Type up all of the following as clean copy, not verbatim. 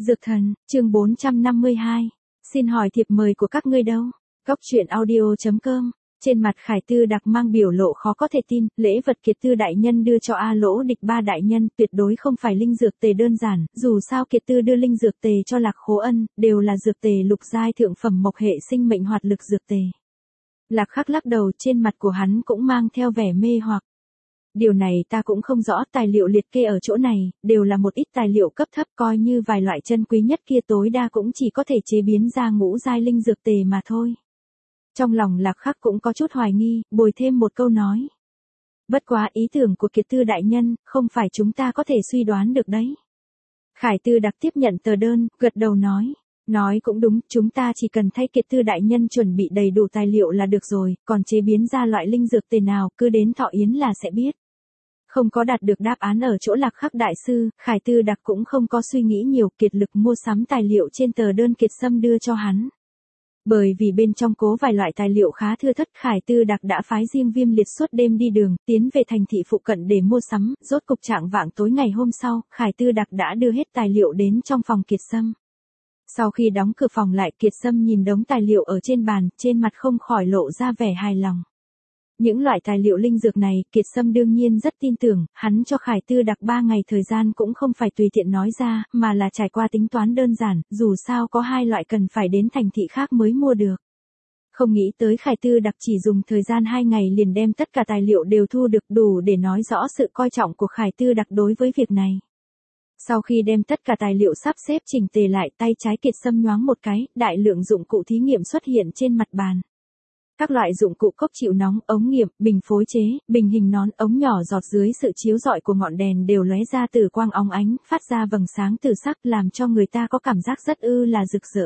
Dược thần, chương 452. Xin hỏi thiệp mời của các ngươi đâu? Góc truyện audio.com. Trên mặt Khải Tư Đặc mang biểu lộ khó có thể tin, lễ vật Kiệt Tư đại nhân đưa cho A Lỗ Địch Ba đại nhân tuyệt đối không phải linh dược tề đơn giản, dù sao Kiệt Tư đưa linh dược tề cho Lạc Khố Ân, đều là dược tề lục giai thượng phẩm mộc hệ sinh mệnh hoạt lực dược tề. Lạc Khắc lắc đầu, trên mặt của hắn cũng mang theo vẻ mê hoặc. Điều này ta cũng không rõ, tài liệu liệt kê ở chỗ này, đều là một ít tài liệu cấp thấp, coi như vài loại chân quý nhất kia tối đa cũng chỉ có thể chế biến ra ngũ giai linh dược tề mà thôi. Trong lòng Lạc Khắc cũng có chút hoài nghi, bồi thêm một câu nói. Bất quá ý tưởng của Kiệt Tư đại nhân, không phải chúng ta có thể suy đoán được đấy. Khải Tư Đặc tiếp nhận tờ đơn, gật đầu nói. Nói cũng đúng, chúng ta chỉ cần thay Kiệt Tư đại nhân chuẩn bị đầy đủ tài liệu là được rồi, còn chế biến ra loại linh dược tề nào, cứ đến Thọ Yến là sẽ biết. Không có đạt được đáp án ở chỗ Lạc Khắc đại sư, Khải Tư Đặc cũng không có suy nghĩ nhiều, kiệt lực mua sắm tài liệu trên tờ đơn Kiệt Sâm đưa cho hắn. Bởi vì bên trong cố vài loại tài liệu khá thưa thớt, Khải Tư Đặc đã phái riêng Viêm Liệt suốt đêm đi đường, tiến về thành thị phụ cận để mua sắm, rốt cục trạng vạng tối ngày hôm sau, Khải Tư Đặc đã đưa hết tài liệu đến trong phòng Kiệt Sâm. Sau khi đóng cửa phòng lại, Kiệt Sâm nhìn đống tài liệu ở trên bàn, trên mặt không khỏi lộ ra vẻ hài lòng. Những loại tài liệu linh dược này, Kiệt Sâm đương nhiên rất tin tưởng, hắn cho Khải Tư Đặc 3 ngày thời gian cũng không phải tùy tiện nói ra, mà là trải qua tính toán đơn giản, dù sao có 2 loại cần phải đến thành thị khác mới mua được. Không nghĩ tới Khải Tư Đặc chỉ dùng thời gian 2 ngày liền đem tất cả tài liệu đều thu được, đủ để nói rõ sự coi trọng của Khải Tư Đặc đối với việc này. Sau khi đem tất cả tài liệu sắp xếp chỉnh tề lại, tay trái Kiệt Sâm nhoáng một cái, đại lượng dụng cụ thí nghiệm xuất hiện trên mặt bàn. Các loại dụng cụ cốc chịu nóng, ống nghiệm, bình phối chế, bình hình nón, ống nhỏ giọt dưới sự chiếu rọi của ngọn đèn đều lóe ra từ quang óng ánh, phát ra vầng sáng từ sắc, làm cho người ta có cảm giác rất là rực rỡ.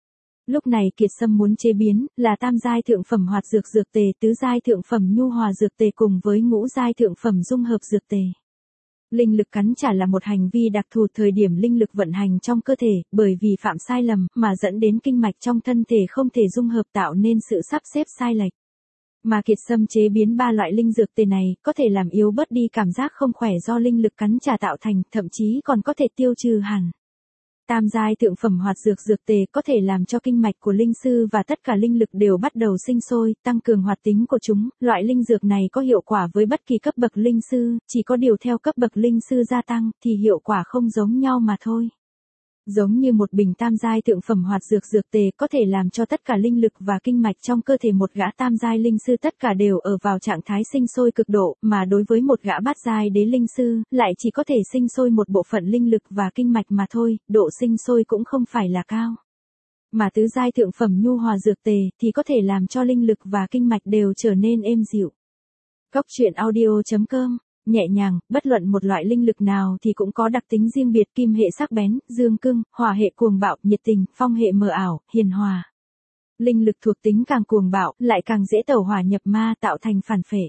Lúc này Kiệt Sâm muốn chế biến là tam giai thượng phẩm hoạt dược dược tề, tứ giai thượng phẩm nhu hòa dược tề cùng với ngũ giai thượng phẩm dung hợp dược tề. Linh lực cắn trả là một hành vi đặc thù, thời điểm linh lực vận hành trong cơ thể, bởi vì phạm sai lầm mà dẫn đến kinh mạch trong thân thể không thể dung hợp, tạo nên sự sắp xếp sai lệch. Mà Kiệt Sâm chế biến 3 loại linh dược tề này, có thể làm yếu bớt đi cảm giác không khỏe do linh lực cắn trả tạo thành, thậm chí còn có thể tiêu trừ hẳn. Tam giai thượng phẩm hoạt dược dược tề có thể làm cho kinh mạch của linh sư và tất cả linh lực đều bắt đầu sinh sôi, tăng cường hoạt tính của chúng. Loại linh dược này có hiệu quả với bất kỳ cấp bậc linh sư, chỉ có điều theo cấp bậc linh sư gia tăng thì hiệu quả không giống nhau mà thôi. Giống như một bình tam giai thượng phẩm hoạt dược dược tề có thể làm cho tất cả linh lực và kinh mạch trong cơ thể một gã tam giai linh sư tất cả đều ở vào trạng thái sinh sôi cực độ, mà đối với một gã bát giai đế linh sư, lại chỉ có thể sinh sôi một bộ phận linh lực và kinh mạch mà thôi, độ sinh sôi cũng không phải là cao. Mà tứ giai thượng phẩm nhu hòa dược tề thì có thể làm cho linh lực và kinh mạch đều trở nên êm dịu. Góc truyện audio.com. Nhẹ nhàng, bất luận một loại linh lực nào thì cũng có đặc tính riêng biệt, kim hệ sắc bén, dương cương, hỏa hệ cuồng bạo, nhiệt tình, phong hệ mờ ảo, hiền hòa. Linh lực thuộc tính càng cuồng bạo, lại càng dễ tẩu hỏa nhập ma, tạo thành phản phệ.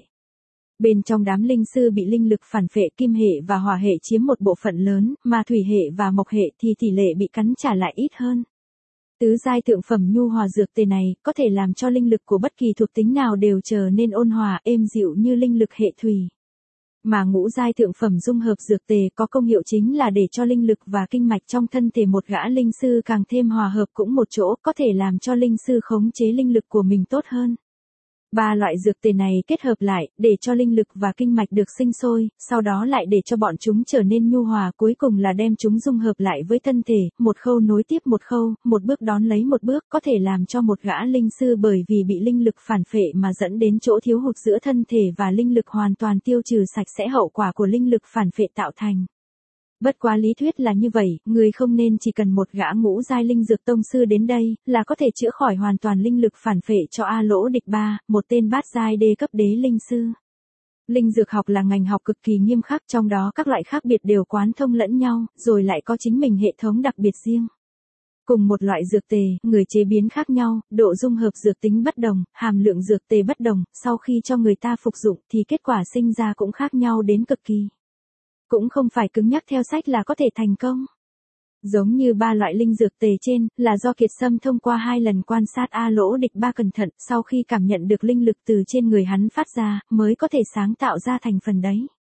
Bên trong đám linh sư bị linh lực phản phệ, kim hệ và hỏa hệ chiếm một bộ phận lớn, mà thủy hệ và mộc hệ thì tỷ lệ bị cắn trả lại ít hơn. Tứ giai thượng phẩm nhu hòa dược tề này có thể làm cho linh lực của bất kỳ thuộc tính nào đều trở nên ôn hòa, êm dịu như linh lực hệ thủy. Mà ngũ giai thượng phẩm dung hợp dược tề có công hiệu chính là để cho linh lực và kinh mạch trong thân thể một gã linh sư càng thêm hòa hợp cũng một chỗ, có thể làm cho linh sư khống chế linh lực của mình tốt hơn. 3 loại dược tề này kết hợp lại, để cho linh lực và kinh mạch được sinh sôi, sau đó lại để cho bọn chúng trở nên nhu hòa, cuối cùng là đem chúng dung hợp lại với thân thể, một khâu nối tiếp một khâu, một bước đón lấy một bước, có thể làm cho một gã linh sư bởi vì bị linh lực phản phệ mà dẫn đến chỗ thiếu hụt giữa thân thể và linh lực hoàn toàn tiêu trừ sạch sẽ hậu quả của linh lực phản phệ tạo thành. Bất quá lý thuyết là như vậy, người không nên chỉ cần một gã ngũ giai linh dược tông sư đến đây, là có thể chữa khỏi hoàn toàn linh lực phản phệ cho A Lỗ Địch Ba, một tên bát giai đê cấp đế linh sư. Linh dược học là ngành học cực kỳ nghiêm khắc, trong đó các loại khác biệt đều quán thông lẫn nhau, rồi lại có chính mình hệ thống đặc biệt riêng. Cùng một loại dược tề, người chế biến khác nhau, độ dung hợp dược tính bất đồng, hàm lượng dược tề bất đồng, sau khi cho người ta phục dụng thì kết quả sinh ra cũng khác nhau đến cực kỳ. Cũng không phải cứng nhắc theo sách là có thể thành công. Giống như 3 loại linh dược tề trên, là do Kiệt Sâm thông qua 2 lần quan sát A Lỗ Địch Ba cẩn thận, sau khi cảm nhận được linh lực từ trên người hắn phát ra, mới có thể sáng tạo ra thành phần đấy.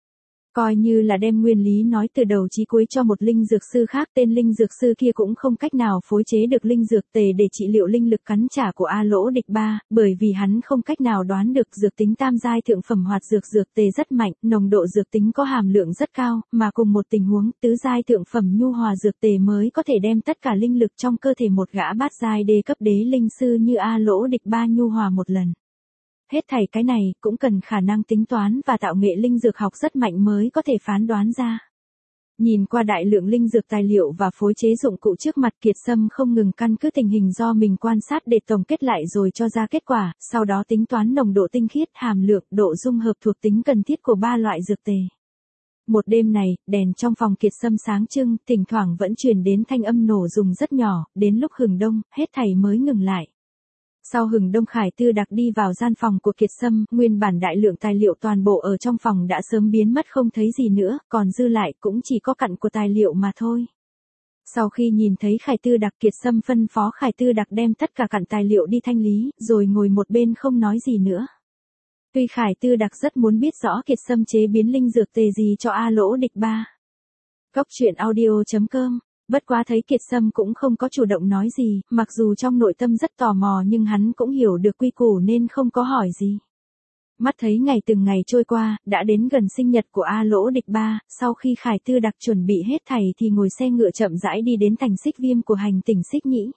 Coi như là đem nguyên lý nói từ đầu chí cuối cho một linh dược sư khác, tên linh dược sư kia cũng không cách nào phối chế được linh dược tề để trị liệu linh lực cắn trả của A Lỗ Địch Ba, bởi vì hắn không cách nào đoán được dược tính tam giai thượng phẩm hoạt dược tề rất mạnh, nồng độ dược tính có hàm lượng rất cao, mà cùng một tình huống tứ giai thượng phẩm nhu hòa dược tề mới có thể đem tất cả linh lực trong cơ thể một gã bát giai đế cấp đế linh sư như A Lỗ Địch Ba nhu hòa một lần. Hết thảy cái này cũng cần khả năng tính toán và tạo nghệ linh dược học rất mạnh mới có thể phán đoán ra. Nhìn qua đại lượng linh dược tài liệu và phối chế dụng cụ trước mặt, Kiệt Sâm không ngừng căn cứ tình hình do mình quan sát để tổng kết lại rồi cho ra kết quả, sau đó tính toán nồng độ tinh khiết, hàm lượng, độ dung hợp thuộc tính cần thiết của ba loại dược tề. Một đêm này, đèn trong phòng Kiệt Sâm sáng trưng, thỉnh thoảng vẫn truyền đến thanh âm nổ rùng rất nhỏ, đến lúc hừng đông, hết thảy mới ngừng lại. Sau hừng đông, Khải Tư Đặc đi vào gian phòng của Kiệt Sâm, nguyên bản đại lượng tài liệu toàn bộ ở trong phòng đã sớm biến mất không thấy gì nữa, còn dư lại cũng chỉ có cặn của tài liệu mà thôi. Sau khi nhìn thấy Khải Tư Đặc, Kiệt Sâm phân phó Khải Tư Đặc đem tất cả cặn tài liệu đi thanh lý, rồi ngồi một bên không nói gì nữa. Tuy Khải Tư Đặc rất muốn biết rõ Kiệt Sâm chế biến linh dược tề gì cho A Lỗ Địch Ba. Góc truyện audio.com. Bất quá thấy Kiệt Sâm cũng không có chủ động nói gì, mặc dù trong nội tâm rất tò mò nhưng hắn cũng hiểu được quy củ nên không có hỏi gì. Mắt thấy ngày từng ngày trôi qua, đã đến gần sinh nhật của A Lỗ Địch Ba, sau khi Khải Tư Đặc chuẩn bị hết thảy thì ngồi xe ngựa chậm rãi đi đến thành Xích Viêm của hành tỉnh Xích Nhĩ.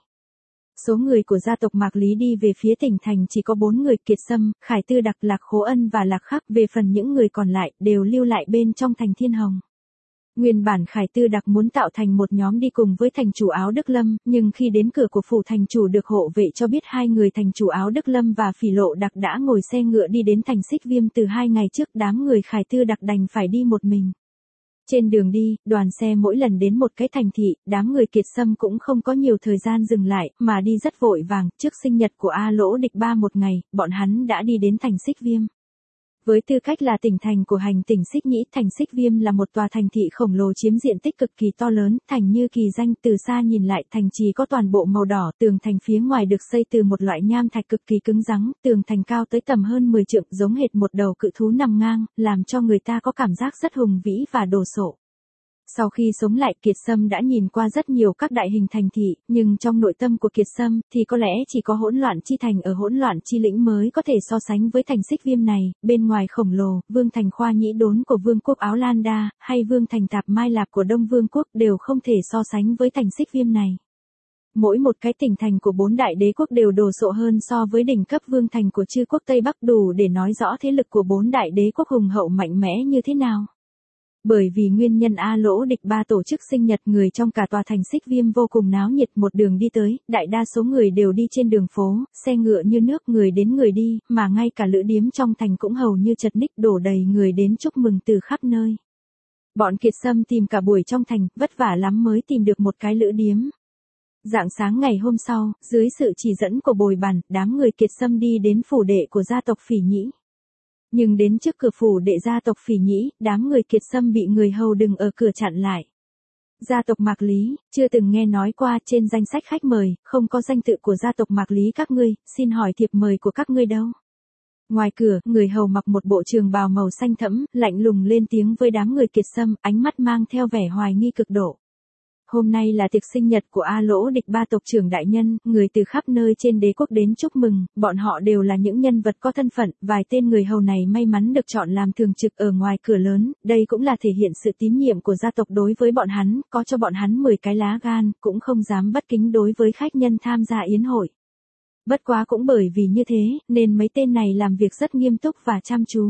Số người của gia tộc Mạc Lý đi về phía tỉnh thành chỉ có 4 người: Kiệt Sâm, Khải Tư Đặc, Lạc Khố Ân và Lạc Khắc. Về phần những người còn lại, đều lưu lại bên trong thành Thiên Hồng. Nguyên bản Khải Tư Đặc muốn tạo thành một nhóm đi cùng với thành chủ Áo Đức Lâm, nhưng khi đến cửa của phủ thành chủ được hộ vệ cho biết hai người thành chủ Áo Đức Lâm và Phỉ Lộ Đặc đã ngồi xe ngựa đi đến thành Xích Viêm từ 2 ngày trước, đám người Khải Tư Đặc đành phải đi một mình. Trên đường đi, đoàn xe mỗi lần đến một cái thành thị, đám người Kiệt Sâm cũng không có nhiều thời gian dừng lại, mà đi rất vội vàng. Trước sinh nhật của A Lỗ Địch Ba một ngày, bọn hắn đã đi đến thành Xích Viêm. Với tư cách là tỉnh thành của hành tỉnh Xích Nhĩ, thành Xích Viêm là một tòa thành thị khổng lồ chiếm diện tích cực kỳ to lớn, thành như kỳ danh. Từ xa nhìn lại, thành trì có toàn bộ màu đỏ, tường thành phía ngoài được xây từ một loại nham thạch cực kỳ cứng rắn, tường thành cao tới tầm hơn 10 trượng, giống hệt một đầu cự thú nằm ngang, làm cho người ta có cảm giác rất hùng vĩ và đồ sộ. Sau khi sống lại, Kiệt Sâm đã nhìn qua rất nhiều các đại hình thành thị, nhưng trong nội tâm của Kiệt Sâm thì có lẽ chỉ có Hỗn Loạn Chi Thành ở Hỗn Loạn Chi Lĩnh mới có thể so sánh với thành Xích Viêm này. Bên ngoài khổng lồ, Vương thành Khoa Nhĩ Đốn của Vương quốc Áo Lan Đa, hay Vương thành Tạp Mai Lạp của Đông Vương quốc đều không thể so sánh với thành Xích Viêm này. Mỗi một cái tỉnh thành của 4 đại đế quốc đều đồ sộ hơn so với đỉnh cấp vương thành của chư quốc Tây Bắc, đủ để nói rõ thế lực của 4 đại đế quốc hùng hậu mạnh mẽ như thế nào. Bởi vì nguyên nhân A Lỗ Địch Ba tổ chức sinh nhật, người trong cả tòa thành Xích Viêm vô cùng náo nhiệt. Một đường đi tới, đại đa số người đều đi trên đường phố, xe ngựa như nước, người đến người đi, mà ngay cả lữ điếm trong thành cũng hầu như chật ních, đổ đầy người đến chúc mừng từ khắp nơi. Bọn Kiệt Sâm tìm cả buổi trong thành, vất vả lắm mới tìm được một cái lữ điếm. Rạng sáng ngày hôm sau, dưới sự chỉ dẫn của Bồi Bản, đám người Kiệt Sâm đi đến phủ đệ của gia tộc Phỉ Nhĩ. Nhưng đến trước cửa phủ đệ gia tộc Phỉ Nhĩ, đám người Kiệt Sâm bị người hầu đừng ở cửa chặn lại. Gia tộc Mạc Lý, chưa từng nghe nói qua, trên danh sách khách mời, không có danh tự của gia tộc Mạc Lý các ngươi, xin hỏi thiệp mời của các ngươi đâu? Ngoài cửa, người hầu mặc một bộ trường bào màu xanh thẫm, lạnh lùng lên tiếng với đám người Kiệt Sâm, ánh mắt mang theo vẻ hoài nghi cực độ. Hôm nay là tiệc sinh nhật của A Lỗ Địch Ba tộc trưởng đại nhân, người từ khắp nơi trên đế quốc đến chúc mừng, bọn họ đều là những nhân vật có thân phận, vài tên người hầu này may mắn được chọn làm thường trực ở ngoài cửa lớn, đây cũng là thể hiện sự tín nhiệm của gia tộc đối với bọn hắn, có cho bọn hắn 10 cái lá gan, cũng không dám bất kính đối với khách nhân tham gia yến hội. Bất quá cũng bởi vì như thế, nên mấy tên này làm việc rất nghiêm túc và chăm chú.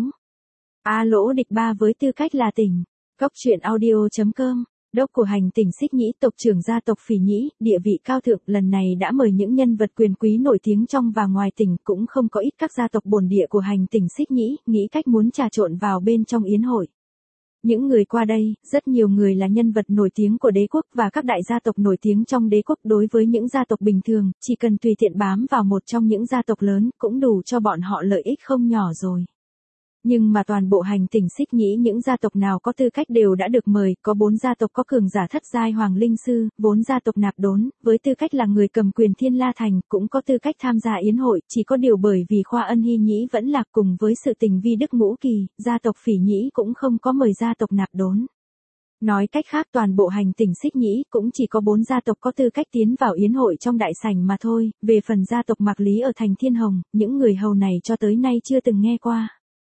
A Lỗ Địch Ba với tư cách là tỉnh, góc truyện audio.com. Đốc của hành tỉnh Xích Nhĩ, tộc trưởng gia tộc Phỉ Nhĩ, địa vị cao thượng, lần này đã mời những nhân vật quyền quý nổi tiếng trong và ngoài tỉnh, cũng không có ít các gia tộc bổn địa của hành tỉnh Xích Nhĩ, nghĩ cách muốn trà trộn vào bên trong yến hội. Những người qua đây, rất nhiều người là nhân vật nổi tiếng của đế quốc và các đại gia tộc nổi tiếng trong đế quốc. Đối với những gia tộc bình thường, chỉ cần tùy tiện bám vào một trong những gia tộc lớn, cũng đủ cho bọn họ lợi ích không nhỏ rồi. Nhưng mà toàn bộ hành tỉnh Xích Nhĩ những gia tộc nào có tư cách đều đã được mời, có 4 gia tộc có cường giả thất giai hoàng linh sư, 4 gia tộc nạp đốn, với tư cách là người cầm quyền Thiên La Thành, cũng có tư cách tham gia yến hội, chỉ có điều bởi vì Khoa Ân Hy Nhĩ vẫn lạc cùng với sự tình vi đức ngũ kỳ, gia tộc Phỉ Nhĩ cũng không có mời gia tộc nạp đốn. Nói cách khác toàn bộ hành tỉnh Xích Nhĩ cũng chỉ có 4 gia tộc có tư cách tiến vào yến hội trong đại sảnh mà thôi, về phần gia tộc Mạc Lý ở thành Thiên Hồng, những người hầu này cho tới nay chưa từng nghe qua.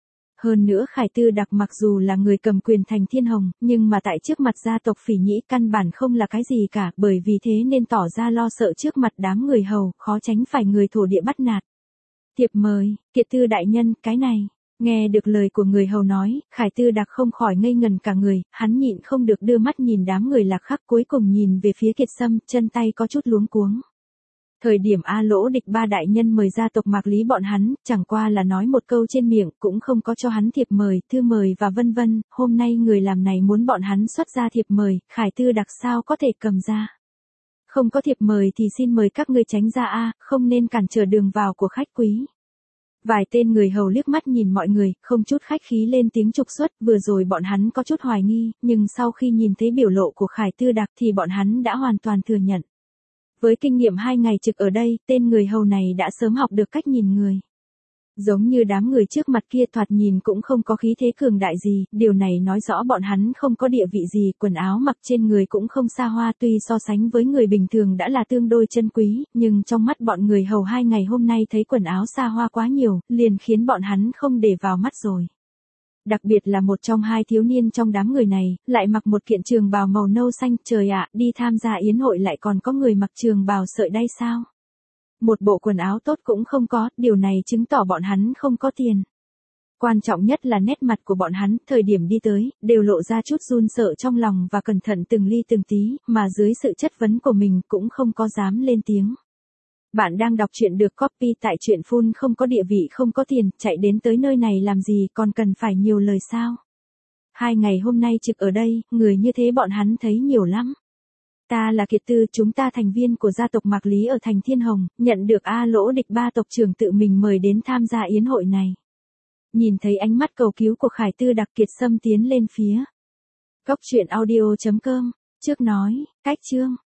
Hơn nữa Khải Tư Đặc mặc dù là người cầm quyền thành Thiên Hồng, nhưng mà tại trước mặt gia tộc Phỉ Nhĩ căn bản không là cái gì cả, bởi vì thế nên tỏ ra lo sợ trước mặt đám người hầu, khó tránh phải người thổ địa bắt nạt. Thiệp mời, Kiệt Tư đại nhân, cái này. Nghe được lời của người hầu nói, Khải Tư Đặc không khỏi ngây ngần cả người, hắn nhịn không được đưa mắt nhìn đám người lạc khắc, cuối cùng nhìn về phía Kiệt Sâm, chân tay có chút luống cuống. Thời điểm A Lỗ Địch ba đại nhân mời gia tộc Mạc Lý bọn hắn, chẳng qua là nói một câu trên miệng, cũng không có cho hắn thiệp mời, thư mời và vân vân, hôm nay người làm này muốn bọn hắn xuất ra thiệp mời, Khải Tư Đặc sao có thể cầm ra. Không có thiệp mời thì xin mời các ngươi tránh ra a, không nên cản trở đường vào của khách quý. Vài tên người hầu liếc mắt nhìn mọi người, không chút khách khí lên tiếng trục xuất, vừa rồi bọn hắn có chút hoài nghi, nhưng sau khi nhìn thấy biểu lộ của Khải Tư Đặc thì bọn hắn đã hoàn toàn thừa nhận. Với kinh nghiệm 2 ngày trực ở đây, tên người hầu này đã sớm học được cách nhìn người. Giống như đám người trước mặt kia thoạt nhìn cũng không có khí thế cường đại gì, điều này nói rõ bọn hắn không có địa vị gì, quần áo mặc trên người cũng không xa hoa, tuy so sánh với người bình thường đã là tương đối chân quý, nhưng trong mắt bọn người hầu 2 ngày hôm nay thấy quần áo xa hoa quá nhiều, liền khiến bọn hắn không để vào mắt rồi. Đặc biệt là một trong 2 thiếu niên trong đám người này, lại mặc một kiện trường bào màu nâu xanh, trời ạ, đi tham gia yến hội lại còn có người mặc trường bào sợi đay sao? Một bộ quần áo tốt cũng không có, điều này chứng tỏ bọn hắn không có tiền. Quan trọng nhất là nét mặt của bọn hắn, thời điểm đi tới, đều lộ ra chút run sợ trong lòng và cẩn thận từng ly từng tí, mà dưới sự chất vấn của mình cũng không có dám lên tiếng. Bạn đang đọc truyện được copy tại truyện Phun không có địa vị không có tiền, chạy đến tới nơi này làm gì còn cần phải nhiều lời sao? 2 ngày hôm nay trực ở đây, người như thế bọn hắn thấy nhiều lắm. Ta là Kiệt Tư, chúng ta thành viên của gia tộc Mạc Lý ở thành Thiên Hồng, nhận được A Lỗ Địch ba tộc trưởng tự mình mời đến tham gia yến hội này. Nhìn thấy ánh mắt cầu cứu của Khải Tư Đặc, Kiệt Sâm tiến lên phía. Góc truyện audio.com, trước nói, cách chương.